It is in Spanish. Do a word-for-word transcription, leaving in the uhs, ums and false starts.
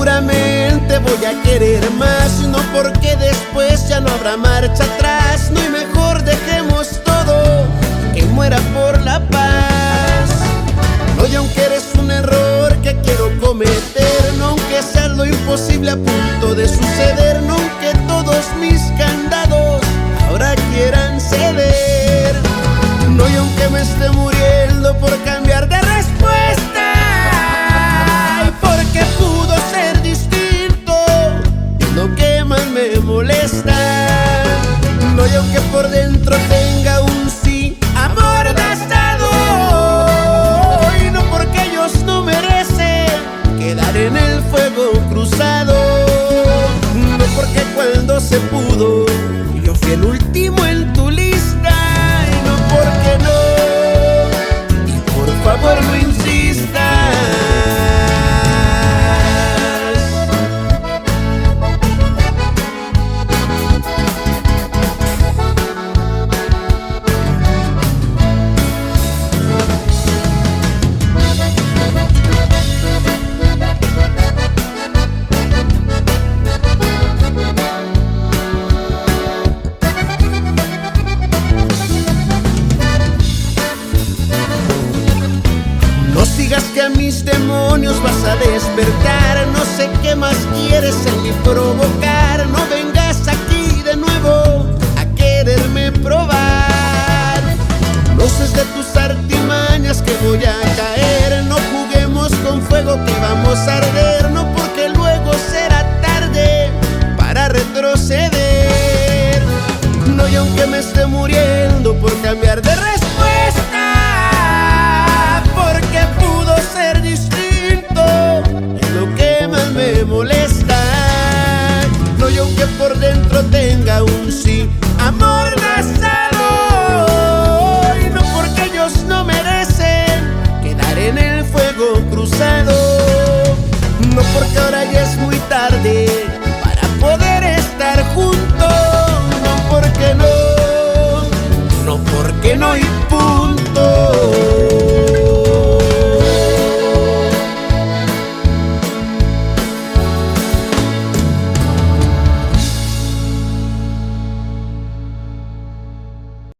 seguramente voy a querer más, no porque después ya no habrá marcha atrás. No, y mejor dejemos todo, que muera por la paz. No, y aunque eres un error que quiero cometer, no aunque sea lo imposible a punto de suceder, no aunque todos mis candados ahora quieran ceder, no, y aunque me esté muriendo por cambiar de respuesta, y porque pudo ser distinto, es lo que más me molesta. No, y aunque por dentro tenga un sí amordazado, y no porque ellos no merecen quedar en el fuego cruzado, no porque cuando se pudo yo fui el último en tu lista, y no porque no, y por favor no insistas. Que a mis demonios vas a despertar, no sé qué más quieres en mí provocar. No vengas aquí de nuevo a quererme probar, no uses de tus artimañas que voy a caer. No juguemos con fuego que vamos a arder, no porque luego será tarde para retroceder. No, y aunque me esté muriendo por cambiar de respuesta, porque pudo ser distinto, es lo que más me molesta. No, y aunque por dentro tenga un sí amor